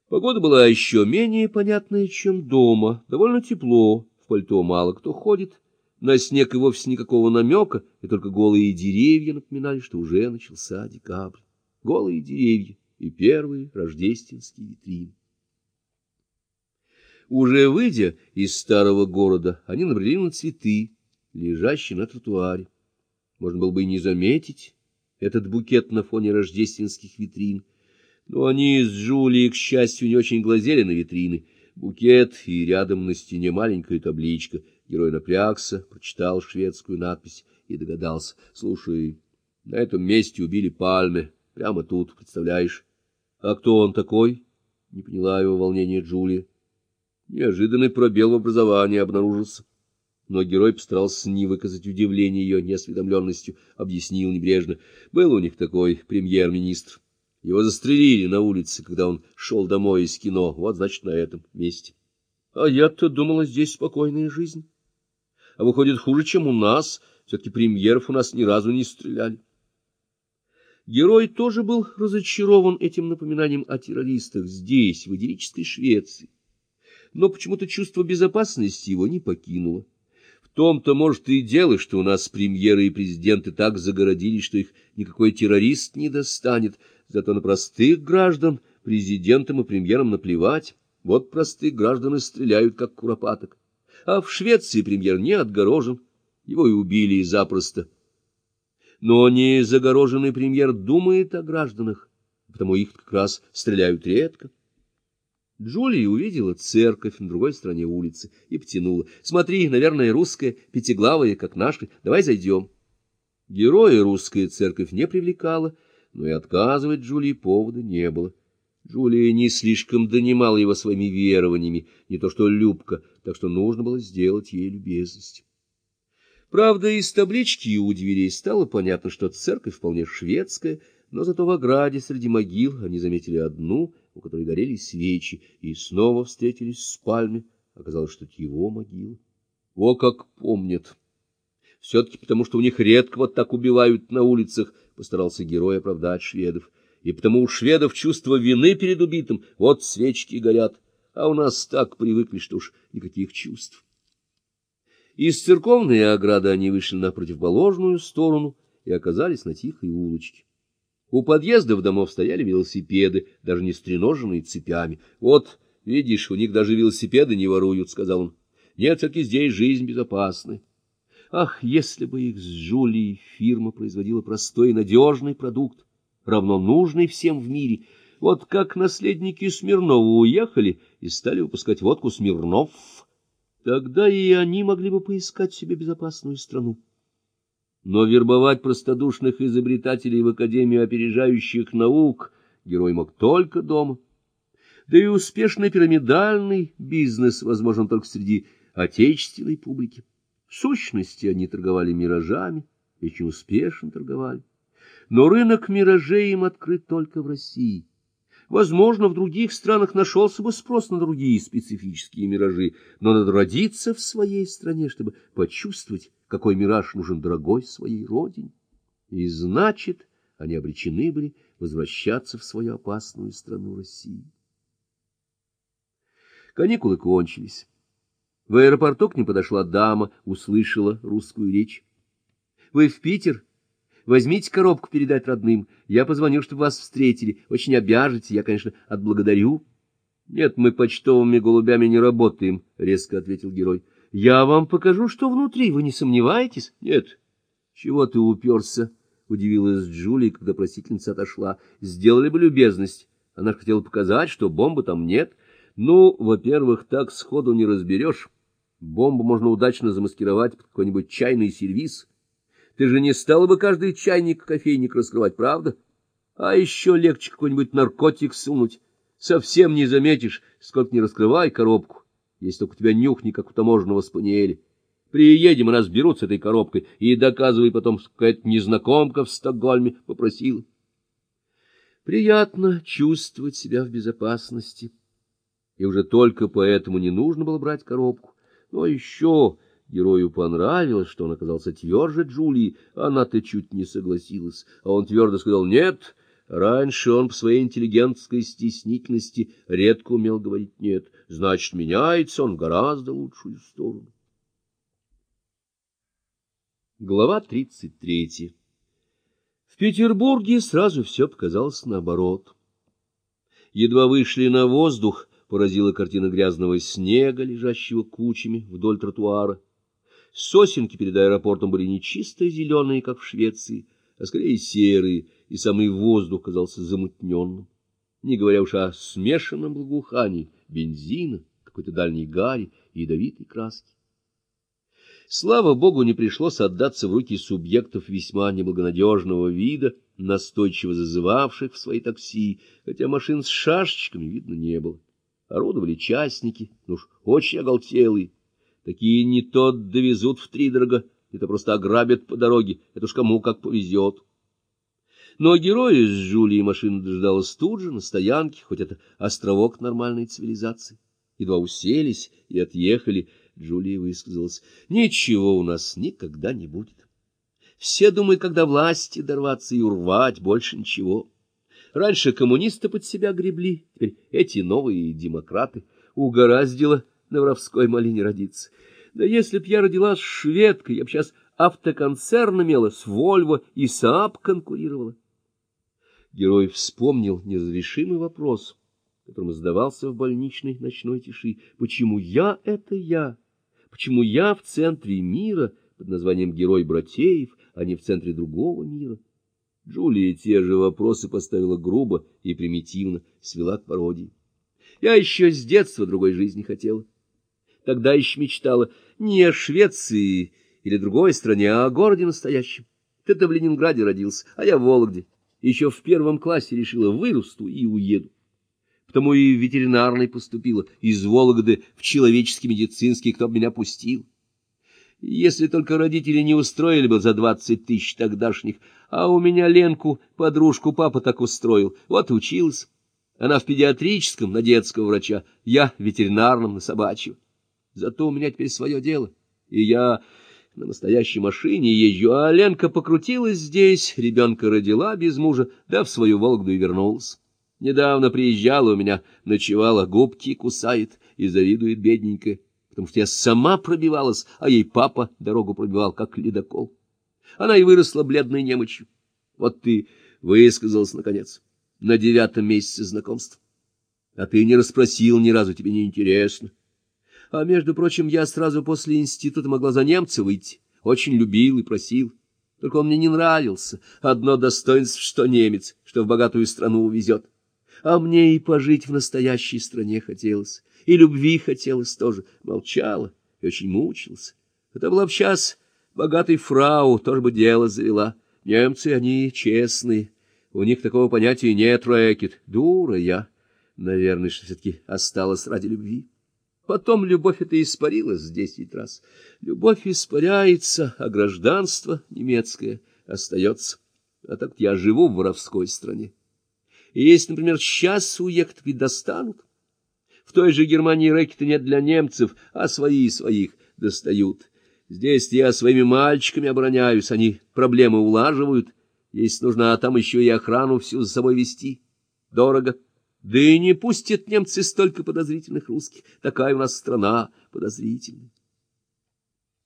Погода была еще менее понятная, чем дома. Довольно тепло, в пальто мало кто ходит. На снег и вовсе никакого намека, и только голые деревья напоминали, что уже начался декабрь. Голые деревья и первые рождественские витрины. Уже выйдя из старого города, они набрели на цветы, лежащие на тротуаре. Можно было бы и не заметить этот букет на фоне рождественских витрин, но они с Джулией, к счастью, не очень глазели на витрины. Букет и рядом на стене маленькая табличка. Герой напрягся, прочитал шведскую надпись и догадался. Слушай, на этом месте убили Пальме. Прямо тут, представляешь? А кто он такой? Не поняла его волнения Джулия. Неожиданный пробел в образовании обнаружился. Но герой постарался не выказать удивления ее неосведомленностью, объяснил небрежно. Был у них такой премьер-министр. Его застрелили на улице, когда он шел домой из кино. Вот, значит, на этом месте. А я-то думала, здесь спокойная жизнь. А выходит, хуже, чем у нас. Все-таки премьеров у нас ни разу не стреляли. Герой тоже был разочарован этим напоминанием о террористах здесь, в идиллической Швеции. Но почему-то чувство безопасности его не покинуло. В том-то, может, и дело, что у нас премьеры и президенты так загородились, что их никакой террорист не достанет. Зато на простых граждан президентам и премьерам наплевать. Вот простых граждан и стреляют, как куропаток. А в Швеции премьер не отгорожен, его и убили запросто. Но не загороженный премьер думает о гражданах, потому их как раз стреляют редко. Джулия увидела церковь на другой стороне улицы и потянула. Смотри, наверное, русская, пятиглавая, как наши. Давай зайдем. Героя русская церковь не привлекала, но и отказывать Джулии повода не было. Джулия не слишком донимала его своими верованиями, не то что Любка, так что нужно было сделать ей любезность. Правда, из таблички у дверей стало понятно, что церковь вполне шведская, но зато в ограде среди могил они заметили одну, у которой горели свечи, и снова встретились с Пальме. Оказалось, что это его могила. О, как помнят! Все-таки потому, что у них редко вот так убивают на улицах, постарался герой оправдать шведов. И потому у шведов чувство вины перед убитым, вот свечки горят, а у нас так привыкли, что уж никаких чувств. Из церковной ограды они вышли на противоположную сторону и оказались на тихой улочке. У подъездов домов стояли велосипеды, даже не стреноженные цепями. — Вот, видишь, у них даже велосипеды не воруют, — сказал он. — Нет, все-таки здесь жизнь безопасная. Ах, если бы их с Джулией фирма производила простой и надежный продукт, равно нужный всем в мире. Вот как наследники Смирнова уехали и стали выпускать водку Смирнов, тогда и они могли бы поискать себе безопасную страну. Но вербовать простодушных изобретателей в Академию опережающих наук герой мог только дома. Да и успешный пирамидальный бизнес возможен только среди отечественной публики. В сущности, они торговали миражами, и очень успешно торговали. Но рынок миражей им открыт только в России. Возможно, в других странах нашелся бы спрос на другие специфические миражи, но надо родиться в своей стране, чтобы почувствовать, какой мираж нужен дорогой своей родине. И значит, они обречены были возвращаться в свою опасную страну России. Каникулы кончились. В аэропорту к ним подошла дама, услышала русскую речь. — Вы в Питер? Возьмите коробку передать родным. Я позвоню, чтобы вас встретили. Очень обяжете, я, конечно, отблагодарю. — Нет, мы почтовыми голубями не работаем, — резко ответил герой. — Я вам покажу, что внутри, вы не сомневаетесь? — Нет. — Чего ты уперся? — удивилась Джулия, когда просительница отошла. — Сделали бы любезность. Она же хотела показать, что бомбы там нет. Ну, во-первых, так сходу не разберешь. Бомбу можно удачно замаскировать под какой-нибудь чайный сервиз. Ты же не стала бы каждый чайник-кофейник раскрывать, правда? А еще легче какой-нибудь наркотик сунуть. Совсем не заметишь, сколько не раскрывай коробку, если только у тебя нюх не как у таможенного спаниеля. Приедем, и нас берут с этой коробкой, и доказывай потом, что какая-то незнакомка в Стокгольме попросила. Приятно чувствовать себя в безопасности. И уже только поэтому не нужно было брать коробку. Но еще герою понравилось, что он оказался тверже Джулии, она-то чуть не согласилась, а он твердо сказал: «Нет, Раньше он по своей интеллигентской стеснительности редко умел говорить «нет». Значит, меняется он в гораздо лучшую сторону. Глава 33. В Петербурге сразу все показалось наоборот. Едва вышли на воздух, поразила картина грязного снега, лежащего кучами вдоль тротуара. Сосенки перед аэропортом были не чисто зеленые, как в Швеции, а скорее серые, и самый воздух казался замутненным, не говоря уж о смешанном благоухании бензина, какой-то дальней гари и ядовитой краски. Слава богу, не пришлось отдаться в руки субъектов весьма неблагонадежного вида, настойчиво зазывавших в свои такси, хотя машин с шашечками видно не было. Орудовали частники, ну уж очень оголтелые. Такие не то довезут втридорога, не то просто ограбят по дороге, это уж кому как повезет. Но героя с Джулией машина дождалась тут же, на стоянке, хоть это островок нормальной цивилизации. Едва уселись и отъехали, Джулия высказалась: «Ничего у нас никогда не будет. Все думают, когда власти дорваться и урвать, больше ничего. Раньше коммунисты под себя гребли, теперь эти новые демократы. Угораздило на воровской малине родиться. Да если б я родилась шведкой, я б сейчас автоконцерн имела, с Вольво и Сааб конкурировала». Герой вспомнил неразрешимый вопрос, которым задавался в больничной ночной тиши. Почему я — это я? Почему я в центре мира под названием Герой Братеев, а не в центре другого мира? Джулия те же вопросы поставила грубо и примитивно, свела к пародии. Я еще с детства другой жизни хотела. Тогда еще мечтала не о Швеции или другой стране, а о городе настоящем. Ты-то в Ленинграде родился, а я в Вологде. Еще в 1 классе решила, вырасту и уеду. Потому и в ветеринарный поступила, из Вологды в человеческий медицинский, кто бы меня пустил. Если только родители не устроили бы за 20 тысяч тогдашних, а у меня Ленку, подружку, папа так устроил, вот и училась. Она в педиатрическом на детского врача, я в ветеринарном на собачьего. Зато у меня теперь свое дело, и я на настоящей машине езжу, а Ленка покрутилась здесь, ребенка родила без мужа, да в свою Вологду и вернулась. Недавно приезжала у меня, ночевала, губки кусает и завидует бедненькая, потому что я сама пробивалась, а ей папа дорогу пробивал, как ледокол. Она и выросла бледной немочью. Вот ты высказалась, наконец, на 9-м месяце знакомства. А ты не расспросил ни разу, тебе не интересно. А, между прочим, я сразу после института могла за немца выйти. Очень любил и просил. Только он мне не нравился. Одно достоинство, что немец, что в богатую страну увезет. А мне и пожить в настоящей стране хотелось. И любви хотелось тоже. Молчала и очень мучилась. Это была б сейчас богатой фрау, тоже бы дело завела. Немцы, они честные. У них такого понятия нет, рэкет. Дура я. Наверное, что все-таки осталась ради любви. Потом любовь эта испарилась 10 раз. Любовь испаряется, а гражданство немецкое остается. А так я живу в воровской стране. И если, например, сейчас уехать, ведь достанут. В той же Германии рэкета нет для немцев, а свои своих достают. Здесь я своими мальчиками обороняюсь, они проблемы улаживают. Если нужно, а там еще и охрану всю за собой вести. Дорого. Да и не пустят немцы столько подозрительных русских. Такая у нас страна подозрительная.